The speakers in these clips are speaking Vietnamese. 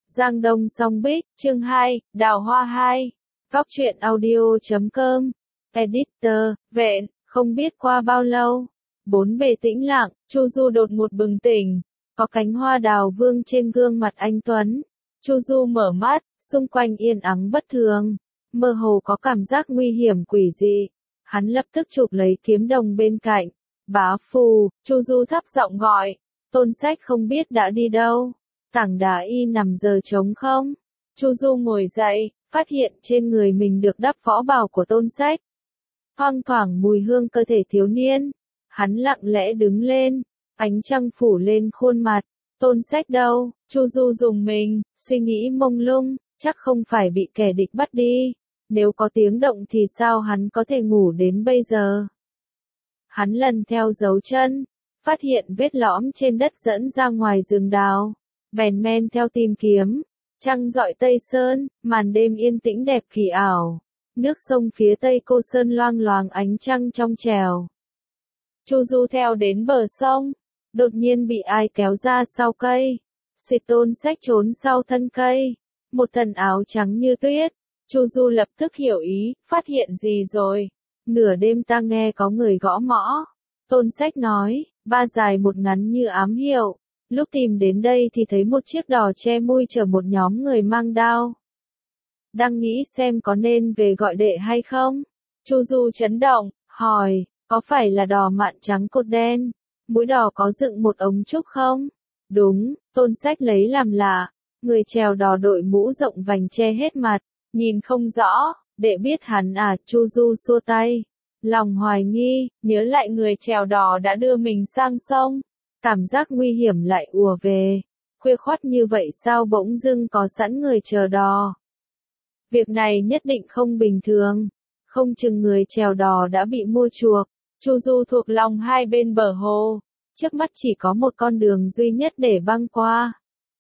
Giang Đông Song Bích, chương 2, Đào Hoa 2. Góc truyện audio.com. Editor, Vẹn, không biết qua bao lâu. Bốn bề tĩnh lặng, Chu Du đột ngột bừng tỉnh. Có cánh hoa đào vương trên gương mặt anh Tuấn. Chu Du mở mắt, xung quanh yên ắng bất thường. Mơ hồ có cảm giác nguy hiểm quỷ dị. Hắn lập tức chụp lấy kiếm đồng bên cạnh. Bá Phù, Chu Du thấp giọng gọi. Tôn Sách không biết đã đi đâu. Tảng đá y nằm giờ trống không? Chu Du ngồi dậy, phát hiện trên người mình được đắp võ bào của Tôn Sách. Thoang thoảng mùi hương cơ thể thiếu niên. Hắn lặng lẽ đứng lên, ánh trăng phủ lên khuôn mặt. Tôn Sách đâu? Chu Du dùng mình, suy nghĩ mông lung, chắc không phải bị kẻ địch bắt đi. Nếu có tiếng động thì sao hắn có thể ngủ đến bây giờ? Hắn lần theo dấu chân, phát hiện vết lõm trên đất dẫn ra ngoài rừng đào. Bèn men theo tìm kiếm, trăng rọi Tây Sơn, màn đêm yên tĩnh đẹp kỳ ảo. Nước sông phía Tây Cô Sơn loang loáng ánh trăng trong trèo. Chu Du theo đến bờ sông, đột nhiên bị ai kéo ra sau cây. Suýt Tôn Sách trốn sau thân cây. Một thần áo trắng như tuyết. Chu Du lập tức hiểu ý, phát hiện gì rồi. Nửa đêm ta nghe có người gõ mõ. Tôn Sách nói, ba dài một ngắn như ám hiệu. Lúc tìm đến đây thì thấy một chiếc đò che mui chở một nhóm người mang đao. Đang nghĩ xem có nên về gọi đệ hay không? Chu Du chấn động, hỏi, có phải là đò mạn trắng cột đen? Mũi đò có dựng một ống trúc không? Đúng, Tôn Sách lấy làm lạ. Người chèo đò đội mũ rộng vành che hết mặt, nhìn không rõ, đệ biết hắn à? Chu Du xua tay. Lòng hoài nghi, nhớ lại người chèo đò đã đưa mình sang sông. Cảm giác nguy hiểm lại ùa về. Khuya khoắt như vậy sao bỗng dưng có sẵn người chờ đò? Việc này nhất định không bình thường. Không chừng người chèo đò đã bị mua chuộc. Chu Du thuộc lòng hai bên bờ hồ. Trước mắt chỉ có một con đường duy nhất để băng qua.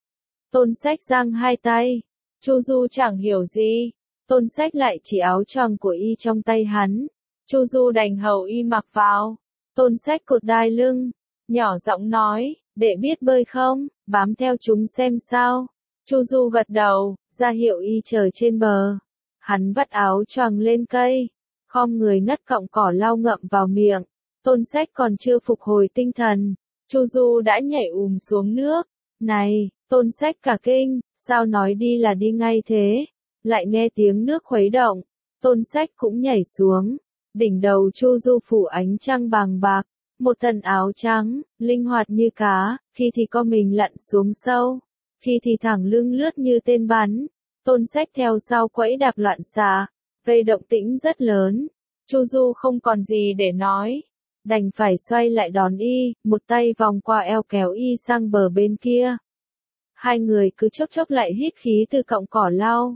Tôn Sách giang hai tay. Chu Du chẳng hiểu gì. Tôn Sách lại chỉ áo choàng của y trong tay hắn. Chu Du đành hầu y mặc vào. Tôn Sách cột đai lưng, nhỏ giọng nói, đệ biết bơi không? Bám theo chúng xem sao. Chu Du gật đầu, ra hiệu y chờ trên bờ. Hắn vắt áo choàng lên cây, khom người ngắt cọng cỏ lau ngậm vào miệng. Tôn Sách còn chưa phục hồi tinh thần, Chu Du đã nhảy xuống nước. Này, Tôn Sách cả kinh, sao nói đi là đi ngay thế? Lại nghe tiếng nước khuấy động, Tôn Sách cũng nhảy xuống. Đỉnh đầu Chu Du phủ ánh trăng bàng bạc, một thân áo trắng, linh hoạt như cá, khi thì co mình lặn xuống sâu, khi thì thẳng lưng lướt như tên bắn. Tôn Sách theo sau quẫy đạp loạn xạ, gây động tĩnh rất lớn. Chu Du không còn gì để nói, đành phải xoay lại đón y, một tay vòng qua eo kéo y sang bờ bên kia. Hai người cứ chốc chốc lại hít khí từ cọng cỏ lau.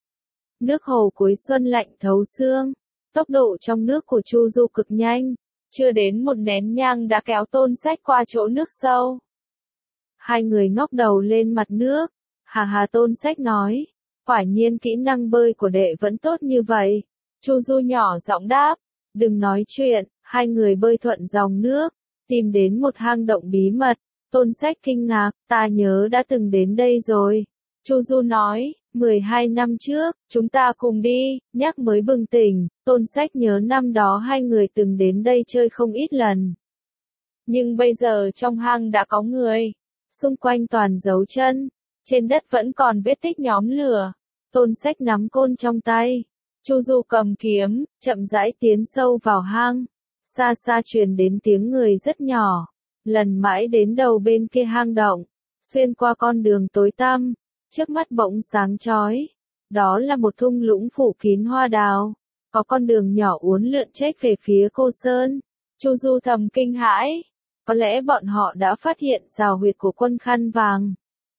Nước hồ cuối xuân lạnh thấu xương. Tốc độ trong nước của Chu Du cực nhanh, chưa đến một nén nhang đã kéo Tôn Sách qua chỗ nước sâu. Hai người ngóc đầu lên mặt nước. Hà hà, Tôn Sách nói, quả nhiên kỹ năng bơi của đệ vẫn tốt như vậy. Chu Du nhỏ giọng đáp, đừng nói chuyện. Hai người bơi thuận dòng nước, tìm đến một hang động bí mật. Tôn Sách kinh ngạc, ta nhớ đã từng đến đây rồi. Chu Du nói, 12 năm trước, chúng ta cùng đi. Nhắc mới bừng tỉnh, Tôn Sách nhớ năm đó hai người từng đến đây chơi không ít lần. Nhưng bây giờ trong hang đã có người. Xung quanh toàn dấu chân. Trên đất vẫn còn vết tích nhóm lửa. Tôn Sách nắm côn trong tay. Chu Du cầm kiếm, chậm rãi tiến sâu vào hang. Xa xa truyền đến tiếng người rất nhỏ. Lần mãi đến đầu bên kia hang động. Xuyên qua con đường tối tăm. Trước mắt bỗng sáng chói. Đó là một thung lũng phủ kín hoa đào. Có con đường nhỏ uốn lượn chếch về phía Cô Sơn. Chu Du thầm kinh hãi. Có lẽ bọn họ đã phát hiện xào huyệt của quân khăn vàng.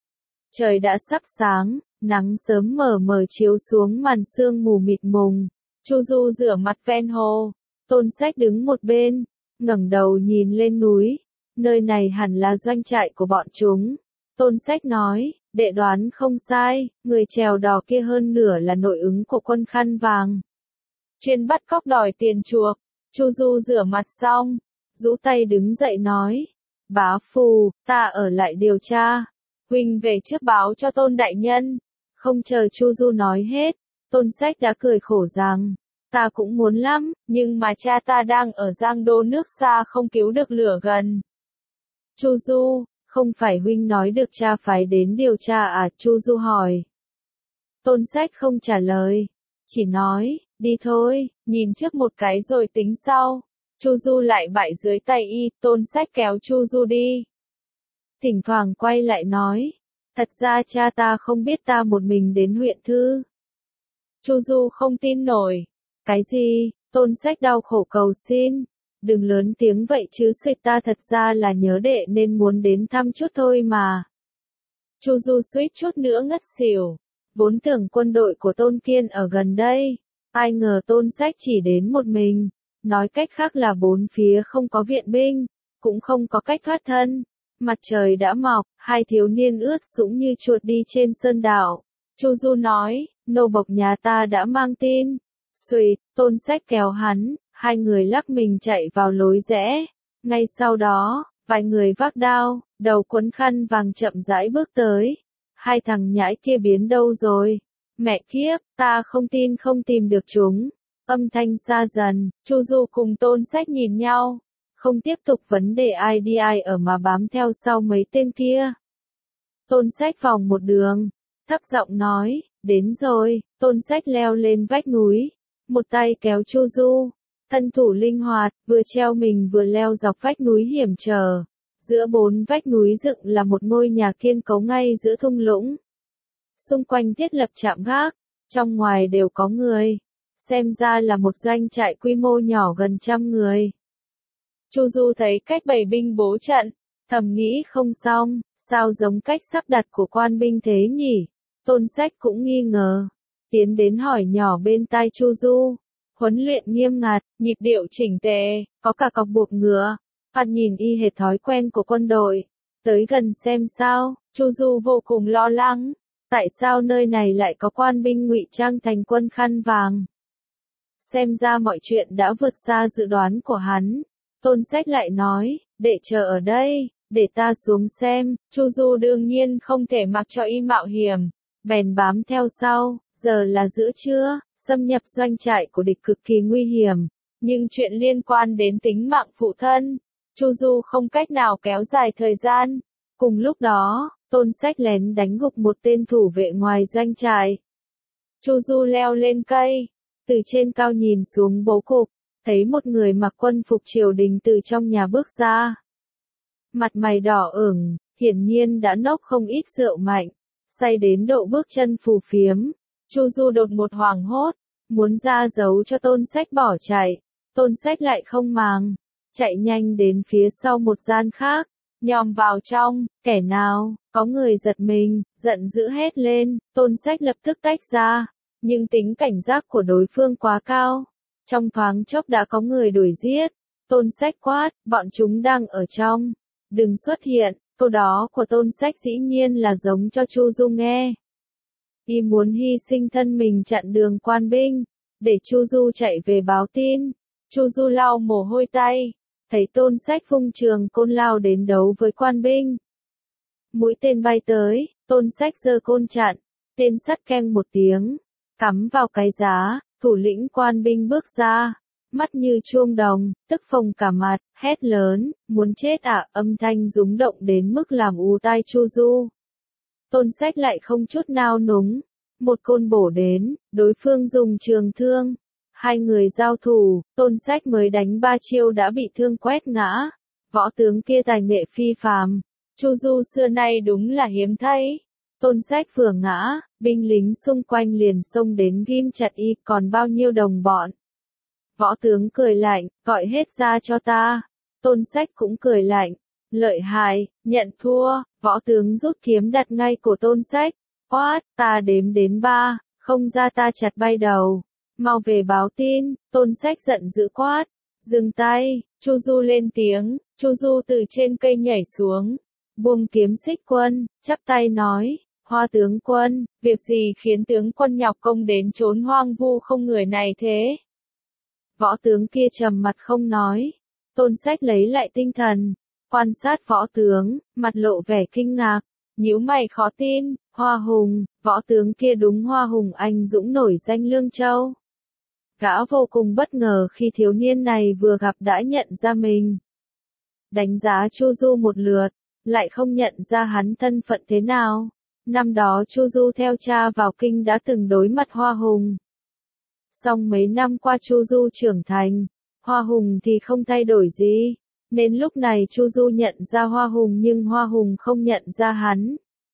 Trời đã sắp sáng, nắng sớm mờ mờ chiếu xuống màn sương mù mịt mùng. Chu Du rửa mặt ven hồ. Tôn Sách đứng một bên, ngẩng đầu nhìn lên núi. Nơi này hẳn là doanh trại của bọn chúng. Tôn Sách nói, đệ đoán không sai, người chèo đò kia hơn nửa là nội ứng của quân khăn vàng. Chuyên bắt cóc đòi tiền chuộc. Chu Du rửa mặt xong, rũ tay đứng dậy nói, Bá Phù, ta ở lại điều tra. huynh về trước báo cho Tôn đại nhân. Không chờ Chu Du nói hết, Tôn Sách đã cười khổ rằng, ta cũng muốn lắm, nhưng mà cha ta đang ở Giang Đô nước xa không cứu được lửa gần. Chu Du, không phải huynh nói được cha phải đến điều tra à? Chu Du hỏi. Tôn Sách không trả lời, chỉ nói, đi thôi, nhìn trước một cái rồi tính sau. Chu Du lại bại dưới tay y, Tôn Sách kéo Chu Du đi. Thỉnh thoảng quay lại nói, thật ra cha ta không biết ta một mình đến huyện Thư. Chu Du không tin nổi. Cái gì? Tôn Sách đau khổ cầu xin. Đừng lớn tiếng vậy chứ, suýt, ta thật ra là nhớ đệ nên muốn đến thăm chút thôi mà. Chu Du suýt chút nữa ngất xỉu. Vốn tưởng quân đội của Tôn Kiên ở gần đây. Ai ngờ Tôn Sách chỉ đến một mình. Nói cách khác là bốn phía không có viện binh, cũng không có cách thoát thân. Mặt trời đã mọc, hai thiếu niên ướt sũng như chuột đi trên sơn đảo. Chu Du nói, nô bộc nhà ta đã mang tin. Xuỵt, Tôn Sách kéo hắn, hai người lắc mình chạy vào lối rẽ. Ngay sau đó, vài người vác đao, đầu quấn khăn vàng chậm rãi bước tới. Hai thằng nhãi kia biến đâu rồi? Mẹ kiếp, ta không tin không tìm được chúng. Âm thanh xa dần, Chu Du cùng Tôn Sách nhìn nhau. Không tiếp tục vấn đề ai đi ai ở mà bám theo sau mấy tên kia. Tôn Sách vòng một đường, thấp giọng nói, đến rồi. Tôn Sách leo lên vách núi, một tay kéo Chu Du, thân thủ linh hoạt, vừa treo mình vừa leo dọc vách núi hiểm trở. Giữa bốn vách núi dựng là một ngôi nhà kiên cố ngay giữa thung lũng. Xung quanh thiết lập trạm gác, trong ngoài đều có người. Xem ra là một doanh trại quy mô nhỏ gần 100 người. Chu Du thấy cách bày binh bố trận, thầm nghĩ không xong, sao giống cách sắp đặt của quan binh thế nhỉ? Tôn Sách cũng nghi ngờ, tiến đến hỏi nhỏ bên tai Chu Du. Huấn luyện nghiêm ngặt, nhịp điệu chỉnh tề, có cả cọc buộc ngựa, thoạt nhìn y hệt thói quen của quân đội. Tới gần xem sao, Chu Du vô cùng lo lắng, tại sao nơi này lại có quan binh ngụy trang thành quân khăn vàng? Xem ra mọi chuyện đã vượt xa dự đoán của hắn. Tôn Sách lại nói, để chờ ở đây, để ta xuống xem. Chu Du đương nhiên không thể mặc cho y mạo hiểm, bèn bám theo sau. Giờ là giữa trưa, xâm nhập doanh trại của địch cực kỳ nguy hiểm, nhưng chuyện liên quan đến tính mạng phụ thân, Chu Du không cách nào kéo dài thời gian. Cùng lúc đó, Tôn Sách lén đánh gục một tên thủ vệ ngoài doanh trại. Chu Du leo lên cây, từ trên cao nhìn xuống bố cục, thấy một người mặc quân phục triều đình từ trong nhà bước ra. Mặt mày đỏ ửng, hiển nhiên đã nốc không ít rượu mạnh, say đến độ bước chân phù phiếm. Chu Du đột một hoảng hốt, muốn ra giấu cho Tôn Sách bỏ chạy. Tôn Sách lại không màng, chạy nhanh đến phía sau một gian khác, nhòm vào trong. Kẻ nào? Có người giật mình, giận dữ hét lên. Tôn Sách lập tức tách ra, nhưng tính cảnh giác của đối phương quá cao. Trong thoáng chốc đã có người đuổi giết. Tôn Sách quát, bọn chúng đang ở trong, đừng xuất hiện. Câu đó của Tôn Sách dĩ nhiên là giống cho Chu Du nghe. Y muốn hy sinh thân mình chặn đường quan binh, để Chu Du chạy về báo tin. Chu Du lau mồ hôi tay, thấy Tôn Sách vung trường côn lao đến đấu với quan binh. Mũi tên bay tới, Tôn Sách giơ côn chặn, tên sắt keng một tiếng, cắm vào cái giá. Thủ lĩnh quan binh bước ra, mắt như chuông đồng, tức phồng cả mặt, hét lớn, muốn chết à? Âm thanh rúng động đến mức làm ù tai Chu Du. Tôn Sách lại không chút nao núng, một côn bổ đến, đối phương dùng trường thương. Hai người giao thủ, Tôn Sách mới đánh 3 chiêu đã bị thương quét ngã. Võ tướng kia tài nghệ phi phàm, Chu Du xưa nay đúng là hiếm thấy. Tôn Sách vừa ngã, binh lính xung quanh liền xông đến ghim chặt y, còn bao nhiêu đồng bọn. Võ tướng cười lạnh, gọi hết ra cho ta. Tôn Sách cũng cười lạnh, lợi hại, nhận thua. Võ tướng rút kiếm đặt ngay cổ Tôn Sách, quát, ta đếm đến 3, không ra ta chặt bay đầu. Mau về báo tin. Tôn Sách giận dữ quát, dừng tay. Chu Du lên tiếng. Chu Du từ trên cây nhảy xuống, buông kiếm xích quân, chắp tay nói, Hoa tướng quân, việc gì khiến tướng quân nhọc công đến chốn hoang vu không người này thế? Võ tướng kia trầm mặt không nói. Tôn Sách lấy lại tinh thần, quan sát võ tướng, mặt lộ vẻ kinh ngạc. nhíu mày khó tin, Hoa Hùng, võ tướng kia đúng Hoa Hùng anh dũng nổi danh Lương Châu. Gã vô cùng bất ngờ khi thiếu niên này vừa gặp đã nhận ra mình. Đánh giá Chu Du một lượt, lại không nhận ra hắn thân phận thế nào. Năm đó Chu Du theo cha vào kinh đã từng đối mặt Hoa Hùng. Song mấy năm qua Chu Du trưởng thành, Hoa Hùng thì không thay đổi gì, nên lúc này Chu Du nhận ra Hoa Hùng nhưng Hoa Hùng không nhận ra hắn.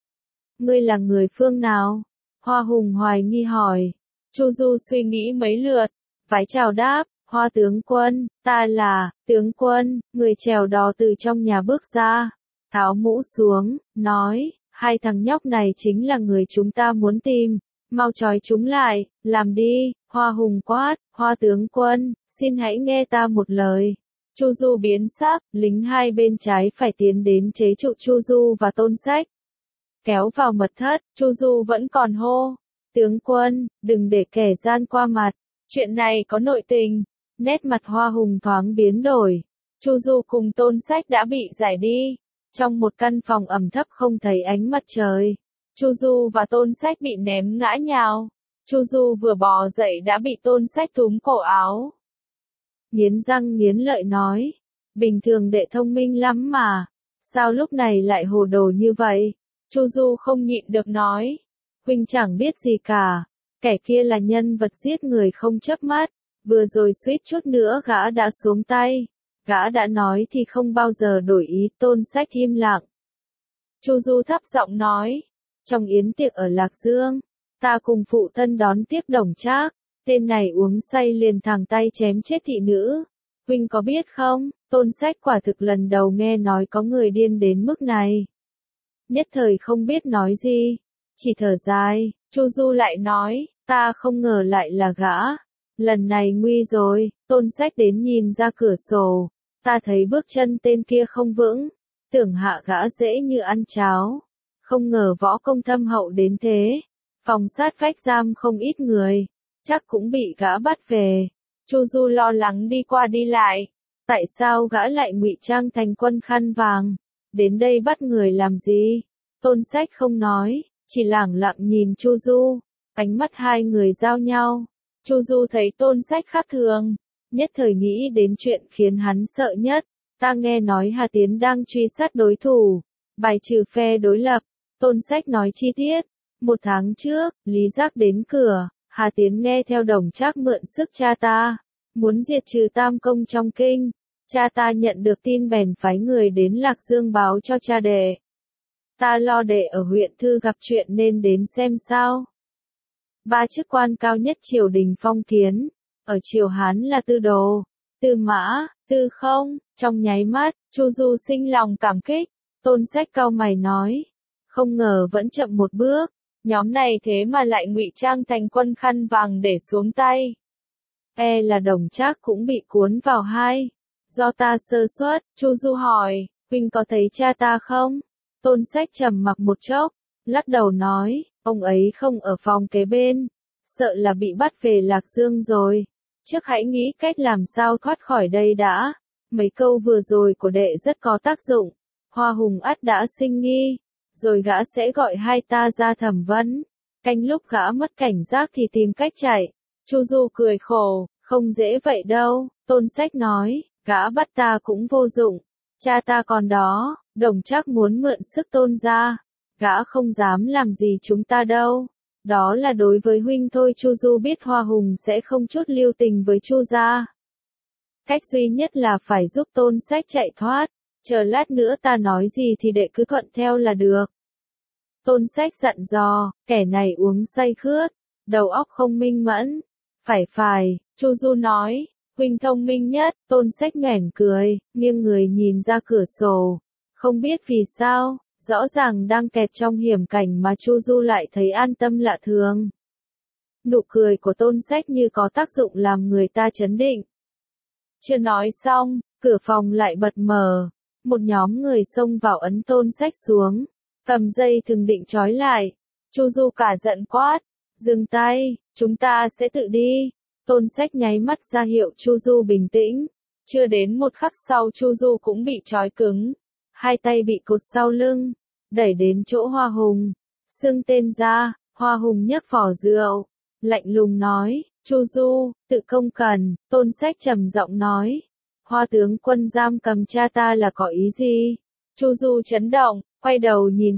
Ngươi là người phương nào? Hoa Hùng hoài nghi hỏi. Chu Du suy nghĩ mấy lượt, vái chào đáp, Hoa tướng quân, ta là, tướng quân, người chèo đò từ trong nhà bước ra, tháo mũ xuống, nói, hai thằng nhóc này chính là người chúng ta muốn tìm, mau trói chúng lại, làm đi, Hoa Hùng quát, Hoa tướng quân, xin hãy nghe ta một lời. Chu Du biến sắc, lính hai bên trái phải tiến đến chế trụ Chu Du và Tôn Sách. Kéo vào mật thất, Chu Du vẫn còn hô, tướng quân, đừng để kẻ gian qua mặt, chuyện này có nội tình. Nét mặt Hoa Hùng thoáng biến đổi. Chu Du cùng Tôn Sách đã bị giải đi. Trong một căn phòng ẩm thấp không thấy ánh mặt trời, Chu Du và Tôn Sách bị ném ngã nhào. Chu Du vừa bò dậy đã bị Tôn Sách túm cổ áo. Nghiến răng nghiến lợi nói, bình thường đệ thông minh lắm mà, sao lúc này lại hồ đồ như vậy? Chu Du không nhịn được nói, huynh chẳng biết gì cả, kẻ kia là nhân vật giết người không chớp mắt, vừa rồi suýt chút nữa gã đã xuống tay, gã đã nói thì không bao giờ đổi ý. Tôn Sách im lặng. Chu Du thấp giọng nói, trong yến tiệc ở Lạc Dương, ta cùng phụ thân đón tiếp Đồng Trác, tên này uống say liền thẳng tay chém chết thị nữ, huynh có biết không? Tôn Sách quả thực lần đầu nghe nói có người điên đến mức này. Nhất thời không biết nói gì, chỉ thở dài. Chu Du lại nói, ta không ngờ lại là gã, lần này nguy rồi. Tôn Sách đến nhìn ra cửa sổ, ta thấy bước chân tên kia không vững, tưởng hạ gã dễ như ăn cháo, không ngờ võ công thâm hậu đến thế, phòng sát vách giam không ít người, chắc cũng bị gã bắt về. Chu Du lo lắng đi qua đi lại, tại sao gã lại ngụy trang thành quân khăn vàng, đến đây bắt người làm gì? Tôn Sách không nói, chỉ lẳng lặng nhìn Chu Du, ánh mắt hai người giao nhau. Chu Du thấy Tôn Sách khác thường, nhất thời nghĩ đến chuyện khiến hắn sợ nhất. Ta nghe nói Hà Tiến đang truy sát đối thủ, bài trừ phe đối lập. Tôn Sách nói chi tiết. Một tháng trước, Lý Giác đến cửa, Hà Tiến nghe theo Đồng Trác mượn sức cha ta, muốn diệt trừ Tam Công trong kinh. Cha ta nhận được tin bèn phái người đến Lạc Dương báo cho cha đệ. Ta lo đệ ở huyện Thư gặp chuyện nên đến xem sao. Ba chức quan cao nhất triều đình phong kiến, ở triều Hán là Tư Đồ, Tư Mã, Tư Không. Trong nháy mắt, Chu Du sinh lòng cảm kích. Tôn Sách cau mày nói, không ngờ vẫn chậm một bước, nhóm này thế mà lại ngụy trang thành quân khăn vàng để xuống tay. E là Đồng Trác cũng bị cuốn vào hai. Do ta sơ suất. Chu Du hỏi, huynh có thấy cha ta không? Tôn Sách trầm mặc một chốc, lắc đầu nói, ông ấy không ở phòng kế bên, sợ là bị bắt về Lạc Dương rồi. Trước hãy nghĩ cách làm sao thoát khỏi đây đã. Mấy câu vừa rồi của đệ rất có tác dụng. Hoa Hùng ắt đã sinh nghi, rồi gã sẽ gọi hai ta ra thẩm vấn. Canh lúc gã mất cảnh giác thì tìm cách chạy. Chu Du cười khổ, không dễ vậy đâu. Tôn Sách nói, gã bắt ta cũng vô dụng, cha ta còn đó. Đồng Trác muốn mượn sức Tôn gia, gã không dám làm gì chúng ta đâu. Đó là đối với huynh thôi. Chu Du biết Hoa Hùng sẽ không chút lưu tình với Chu gia. Cách duy nhất là phải giúp Tôn Sách chạy thoát. Chờ lát nữa ta nói gì thì đệ cứ thuận theo là được. Tôn Sách dặn dò, kẻ này uống say khướt, đầu óc không minh mẫn. Phải, Chu Du nói, huynh thông minh nhất. Tôn Sách nhoẻn cười, nghiêng người nhìn ra cửa sổ. Không biết vì sao, rõ ràng đang kẹt trong hiểm cảnh mà Chu Du lại thấy an tâm lạ thường. Nụ cười của Tôn Sách như có tác dụng làm người ta chấn định. Chưa nói xong, cửa phòng lại bật mở. Một nhóm người xông vào ấn Tôn Sách xuống, cầm dây thừng định trói lại. Chu Du cả giận quát, dừng tay, chúng ta sẽ tự đi. Tôn Sách nháy mắt ra hiệu Chu Du bình tĩnh. Chưa đến một khắc sau Chu Du cũng bị trói cứng, hai tay bị cột sau lưng, đẩy đến chỗ Hoa Hùng. Xưng tên ra, Hoa Hùng nhấc vỏ rượu, lạnh lùng nói, Chu Du, tự công cần, Tôn Sách trầm giọng nói. Hoa tướng quân giam cầm cha ta là có ý gì? Chu Du chấn động, quay đầu nhìn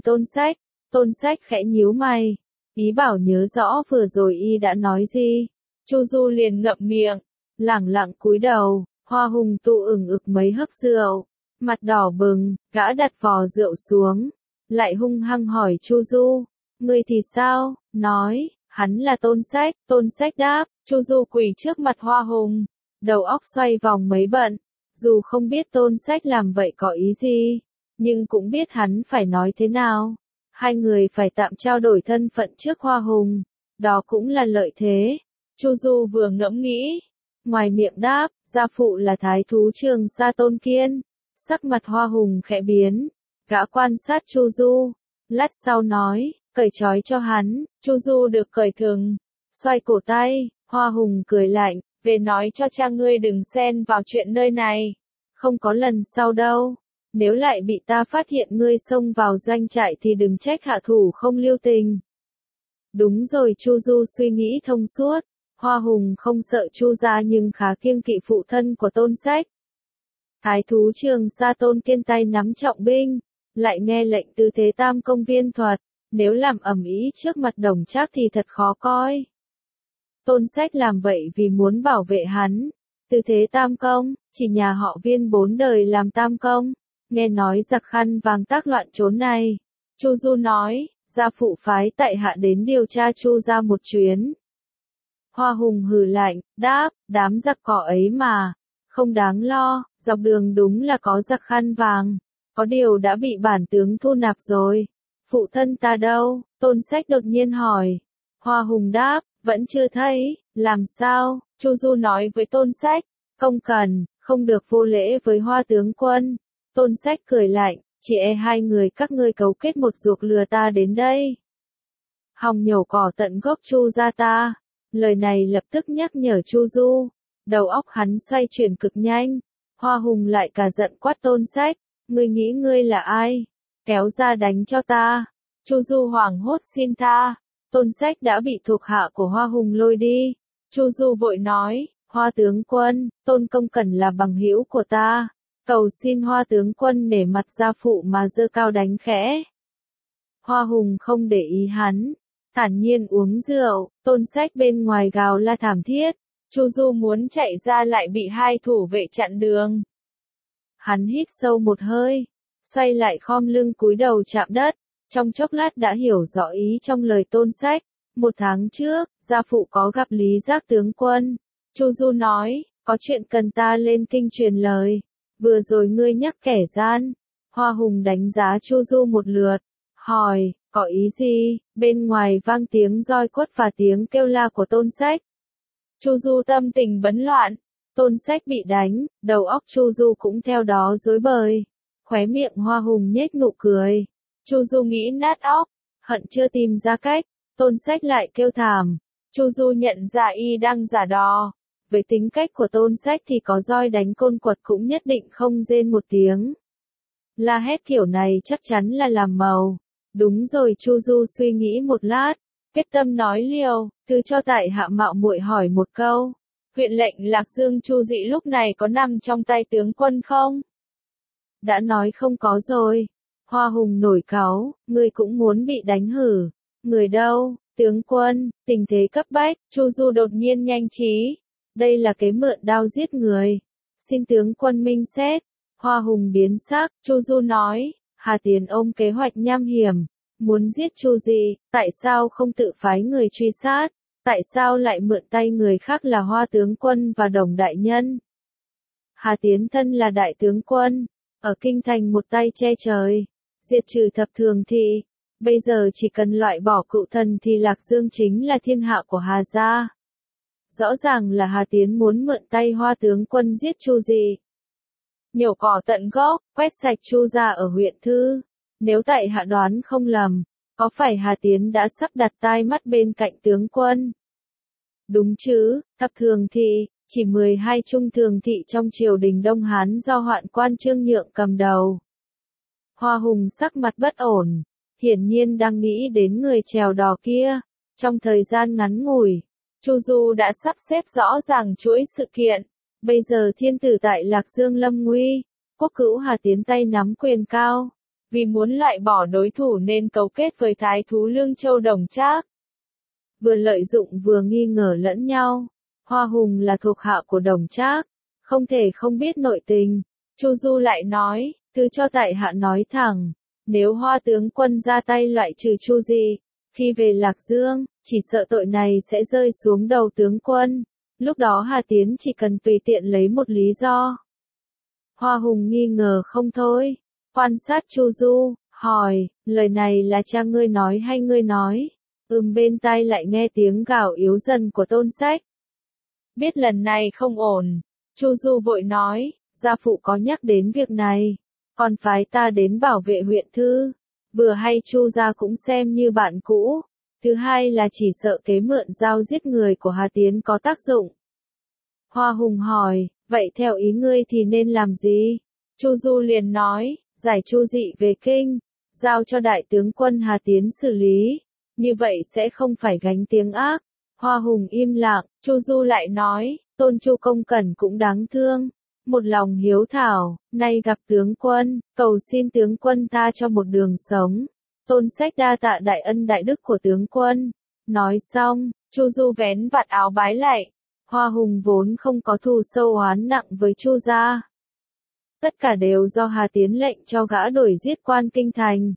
Tôn Sách khẽ nhíu mày, ý bảo nhớ rõ vừa rồi y đã nói gì. Chu Du liền ngậm miệng, lẳng lặng cúi đầu, Hoa Hùng tụ ực mấy hớp rượu, mặt đỏ bừng, gã đặt vò rượu xuống, lại hung hăng hỏi Chu Du, ngươi thì sao? Nói, hắn là Tôn Sách đáp, Chu Du quỳ trước mặt Hoa Hùng, đầu óc xoay vòng mấy bận, dù không biết Tôn Sách làm vậy có ý gì, nhưng cũng biết hắn phải nói thế nào. Hai người phải tạm trao đổi thân phận trước Hoa Hùng, đó cũng là lợi thế. Chu Du vừa ngẫm nghĩ, ngoài miệng đáp, gia phụ là thái thú Trường Sa Tôn Kiên. Sắc mặt Hoa Hùng khẽ biến, gã quan sát Chu Du, lát sau nói, cởi trói cho hắn. Chu Du được cởi thừng, xoay cổ tay, Hoa Hùng cười lạnh, về nói cho cha ngươi đừng xen vào chuyện nơi này, không có lần sau đâu. Nếu lại bị ta phát hiện ngươi xông vào doanh trại thì đừng trách hạ thủ không lưu tình. Đúng rồi, Chu Du suy nghĩ thông suốt, Hoa Hùng không sợ Chu gia nhưng khá kiêng kỵ phụ thân của Tôn Sách. Thái thú Trường Sa Tôn Kiên tay nắm trọng binh, lại nghe lệnh Tư Thế Tam Công viên thuật, nếu làm ầm ĩ trước mặt Đồng Trác thì thật khó coi. Tôn Sách làm vậy vì muốn bảo vệ hắn. Tư Thế Tam Công, chỉ nhà họ Viên 4 đời làm Tam Công. Nghe nói giặc khăn vàng tác loạn trốn này. Chu Du nói, gia phụ phái tại hạ đến điều tra Chu gia một chuyến. Hoa Hùng hừ lạnh, đáp, đám giặc cỏ ấy mà, không đáng lo, dọc đường đúng là có giặc khăn vàng, có điều đã bị bản tướng thu nạp rồi. Phụ thân ta đâu? Tôn Sách đột nhiên hỏi. Hoa Hùng đáp, vẫn chưa thấy. Làm sao? Chu Du nói với Tôn Sách, công cần, không được vô lễ với Hoa tướng quân. Tôn Sách cười lạnh, chỉ e hai người các ngươi cấu kết một ruột lừa ta đến đây. Hòng nhổ cỏ tận gốc Chu gia ta. Lời này lập tức nhắc nhở Chu Du. Đầu óc hắn xoay chuyển cực nhanh. Hoa Hùng lại cả giận quát Tôn Sách, ngươi nghĩ ngươi là ai? Kéo ra đánh cho ta. Chu Du hoảng hốt xin tha. Tôn Sách đã bị thuộc hạ của Hoa Hùng lôi đi. Chu Du vội nói, Hoa tướng quân, Tôn Công Cẩn là bằng hữu của ta. Cầu xin Hoa tướng quân nể mặt gia phụ mà giơ cao đánh khẽ. Hoa Hùng không để ý hắn, thản nhiên uống rượu. Tôn Sách bên ngoài gào la thảm thiết. Chu Du muốn chạy ra lại bị hai thủ vệ chặn đường. Hắn hít sâu một hơi, xoay lại khom lưng cúi đầu chạm đất, trong chốc lát đã hiểu rõ ý trong lời Tôn Sách. 1 tháng trước, gia phụ có gặp Lý Giác tướng quân. Chu Du nói, có chuyện cần ta lên kinh truyền lời. Vừa rồi ngươi nhắc kẻ gian. Hoa Hùng đánh giá Chu Du một lượt, hỏi, có ý gì? Bên ngoài vang tiếng roi quất và tiếng kêu la của Tôn Sách. Chu Du tâm tình bấn loạn. Tôn Sách bị đánh, đầu óc Chu Du cũng theo đó rối bời. Khóe miệng Hoa Hùng nhếch nụ cười. Chu Du nghĩ nát óc, hận chưa tìm ra cách. Tôn Sách lại kêu thảm. Chu Du nhận ra y đang giả đò. Với tính cách của Tôn Sách thì có roi đánh côn quật cũng nhất định không rên một tiếng. La hét kiểu này chắc chắn là làm màu. Đúng rồi, Chu Du suy nghĩ một lát, quyết tâm nói liều, thứ cho tại hạ mạo muội hỏi một câu. Huyện lệnh Lạc Dương Chu Dị lúc này có nằm trong tay tướng quân không? Đã nói không có rồi. Hoa Hùng nổi cáu, ngươi cũng muốn bị đánh hử. Người đâu? Tướng quân, tình thế cấp bách. Chu Du đột nhiên nhanh trí. Đây là kế mượn đao giết người. Xin tướng quân minh xét. Hoa Hùng biến sắc. Chu Du nói, Hà Tiến ôm kế hoạch nham hiểm, muốn giết Chu Dị, tại sao không tự phái người truy sát? Tại sao lại mượn tay người khác là Hoa tướng quân và Đồng đại nhân? Hà Tiến thân là đại tướng quân, ở kinh thành một tay che trời, diệt trừ thập thường thị. Bây giờ chỉ cần loại bỏ cựu thần thì Lạc Dương chính là thiên hạ của Hà gia. Rõ ràng là Hà Tiến muốn mượn tay Hoa tướng quân giết Chu Dị. Nhổ cỏ tận gốc, quét sạch Chu gia ở huyện Thư. Nếu tại hạ đoán không lầm, có phải Hà Tiến đã sắp đặt tai mắt bên cạnh tướng quân? Đúng chứ, thập thường thị, chỉ 12 trung thường thị trong triều đình Đông Hán do Hoạn quan Trương Nhượng cầm đầu. Hoa Hùng sắc mặt bất ổn, hiển nhiên đang nghĩ đến người chèo đò kia. Trong thời gian ngắn ngủi, Chu Du đã sắp xếp rõ ràng chuỗi sự kiện. Bây giờ thiên tử tại Lạc Dương lâm nguy, quốc cữu Hà Tiến tay nắm quyền cao. Vì muốn loại bỏ đối thủ nên cấu kết với thái thú Lương Châu Đồng Trác. Vừa lợi dụng vừa nghi ngờ lẫn nhau. Hoa Hùng là thuộc hạ của Đồng Trác, không thể không biết nội tình. Chu Du lại nói, thứ cho tại hạ nói thẳng, nếu Hoa tướng quân ra tay loại trừ Chu Dị, khi về Lạc Dương, chỉ sợ tội này sẽ rơi xuống đầu tướng quân. Lúc đó Hà Tiến chỉ cần tùy tiện lấy một lý do. Hoa Hùng nghi ngờ không thôi, quan sát Chu Du, hỏi, lời này là cha ngươi nói hay ngươi nói? Bên tai lại nghe tiếng gào yếu dần của Tôn Sách. Biết lần này không ổn, Chu Du vội nói, gia phụ có nhắc đến việc này, còn phái ta đến bảo vệ huyện thư. Vừa hay Chu gia cũng xem như bạn cũ. Thứ hai là chỉ sợ kế mượn dao giết người của Hà Tiến có tác dụng. Hoa Hùng hỏi, vậy theo ý ngươi thì nên làm gì? Chu Du liền nói, giải Chu Dị về kinh, giao cho đại tướng quân Hà Tiến xử lý. Như vậy sẽ không phải gánh tiếng ác. Hoa Hùng im lặng, Chu Du lại nói, Tôn Chu Công Cẩn cũng đáng thương. Một lòng hiếu thảo, nay gặp tướng quân, cầu xin tướng quân ta cho một đường sống. Tôn Sách đa tạ đại ân đại đức của tướng quân. Nói xong, Chu Du vén vạt áo bái lạy. Hoa Hùng vốn không có thù sâu oán nặng với Chu gia. Tất cả đều do Hà Tiến lệnh cho gã đuổi giết quan kinh thành.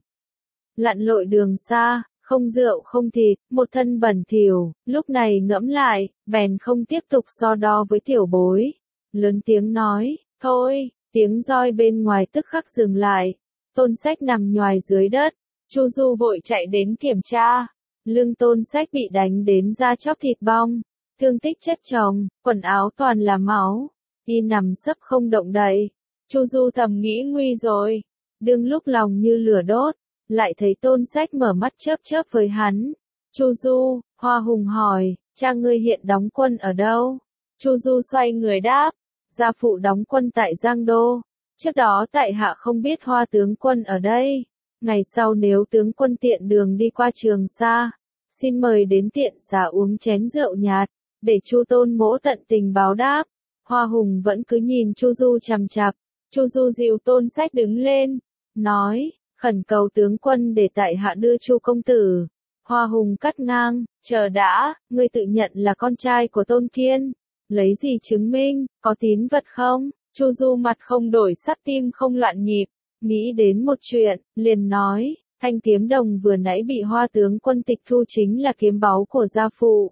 Lặn lội đường xa, không rượu không thịt, một thân bẩn thỉu, lúc này ngẫm lại, bèn không tiếp tục so đo với tiểu bối. Lớn tiếng nói, thôi, tiếng roi bên ngoài tức khắc dừng lại. Tôn Sách nằm nhoài dưới đất, Chu Du vội chạy đến kiểm tra. Lưng Tôn Sách bị đánh đến da chóc thịt bong, thương tích chất chồng, quần áo toàn là máu, y nằm sấp không động đậy. Chu Du thầm nghĩ nguy rồi, đương lúc lòng như lửa đốt, lại thấy Tôn Sách mở mắt chớp chớp với hắn. Chu Du, Hoa Hùng hỏi, cha ngươi hiện đóng quân ở đâu? Chu Du xoay người đáp, gia phụ đóng quân tại Giang Đô. Trước đó tại hạ không biết Hoa tướng quân ở đây. Ngày sau nếu tướng quân tiện đường đi qua Trường Sa, xin mời đến tiện xá uống chén rượu nhạt, để Chu Tôn mỗ tận tình báo đáp. Hoa Hùng vẫn cứ nhìn Chu Du chằm chằm. Chu Du dìu Tôn Sách đứng lên, nói, khẩn cầu tướng quân để tại hạ đưa Chu công tử. Hoa Hùng cắt ngang, chờ đã, ngươi tự nhận là con trai của Tôn Kiên, lấy gì chứng minh, có tín vật không? Chu Du mặt không đổi sắc tim không loạn nhịp, nghĩ đến một chuyện, liền nói, thanh kiếm đồng vừa nãy bị Hoa tướng quân tịch thu chính là kiếm báu của gia phụ.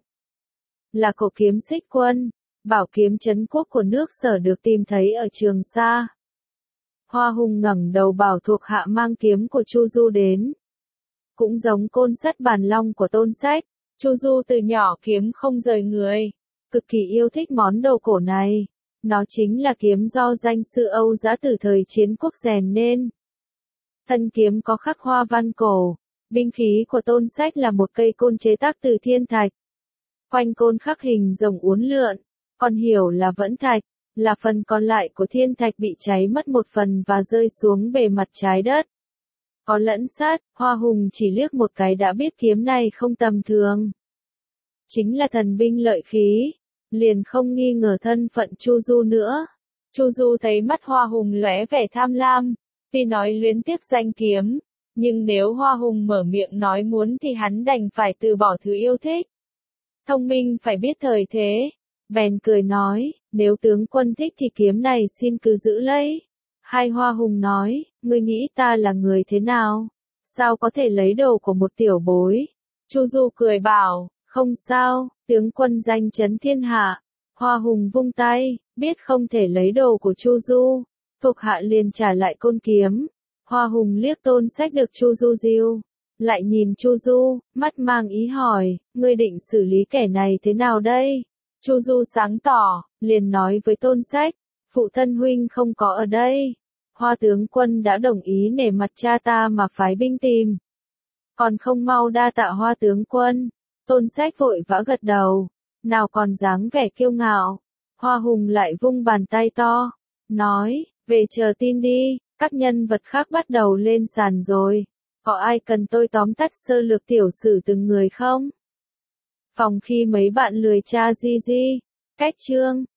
Là cổ kiếm Xích Quân, bảo kiếm trấn quốc của nước Sở được tìm thấy ở Trường Sa. Hoa Hùng ngẩng đầu bảo thuộc hạ mang kiếm của Chu Du đến. Cũng giống côn sắt bàn long của Tôn Sách, Chu Du từ nhỏ kiếm không rời người, cực kỳ yêu thích món đồ cổ này. Nó chính là kiếm do danh sư Âu Dã từ thời chiến quốc rèn nên. Thân kiếm có khắc hoa văn cổ, binh khí của Tôn Sách là một cây côn chế tác từ thiên thạch. Quanh côn khắc hình rồng uốn lượn, còn hiểu là vẫn thạch, là phần còn lại của thiên thạch bị cháy mất một phần và rơi xuống bề mặt trái đất. Có lẫn sát, Hoa Hùng chỉ liếc một cái đã biết kiếm này không tầm thường. Chính là thần binh lợi khí, liền không nghi ngờ thân phận Chu Du nữa. Chu Du thấy mắt Hoa Hùng lóe vẻ tham lam, tuy nói luyến tiếc danh kiếm, nhưng nếu Hoa Hùng mở miệng nói muốn thì hắn đành phải từ bỏ thứ yêu thích. Thông minh phải biết thời thế, bèn cười nói, nếu tướng quân thích thì kiếm này xin cứ giữ lấy. Hai Hoa Hùng nói, ngươi nghĩ ta là người thế nào? Sao có thể lấy đồ của một tiểu bối? Chu Du cười bảo, không sao, tướng quân danh chấn thiên hạ. Hoa Hùng vung tay, biết không thể lấy đồ của Chu Du, thuộc hạ liền trả lại côn kiếm. Hoa Hùng liếc Tôn Sách được Chu Du dìu, lại nhìn Chu Du, mắt mang ý hỏi, ngươi định xử lý kẻ này thế nào đây? Chu Du sáng tỏ, liền nói với Tôn Sách, phụ thân huynh không có ở đây. Hoa tướng quân đã đồng ý nể mặt cha ta mà phái binh tìm. Còn không mau đa tạ Hoa tướng quân. Tôn Sách vội vã gật đầu, nào còn dáng vẻ kiêu ngạo. Hoa Hùng lại vung bàn tay to, nói, về chờ tin đi, các nhân vật khác bắt đầu lên sàn rồi. Có ai cần tôi tóm tắt sơ lược tiểu sử từng người không? Phòng khi mấy bạn lười tra GG. Cách chương